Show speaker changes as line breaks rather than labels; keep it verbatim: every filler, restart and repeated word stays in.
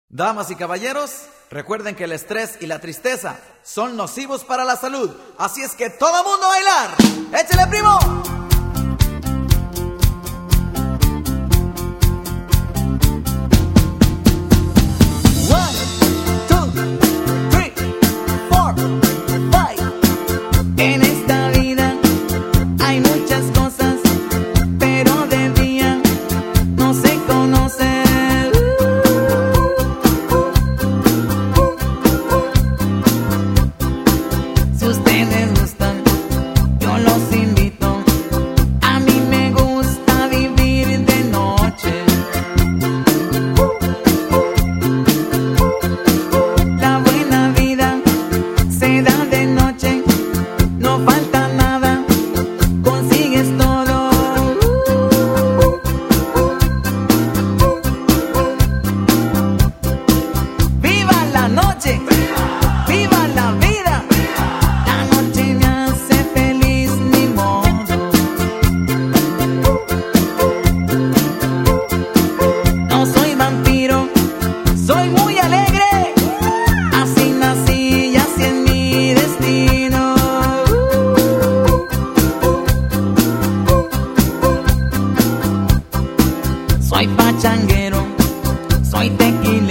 Damas y caballeros, recuerden que el estrés y la tristeza son nocivos para la salud. Así es que todo mundo a bailar. ¡Échale, primo!
En esta vida hay muchas cosas, pero de día no se conocen. Si ustedes gustan, yo los invito. A mí me gusta vivir de noche. La buena vida se da de noche. No falta nada, consigues todo. ¡Viva la noche! ¡Viva la vida! La noche me hace feliz, ni modo. No soy vampiro, soy muy alegre. Así nací y así es mi destino. Soy pachanguero, soy tequila.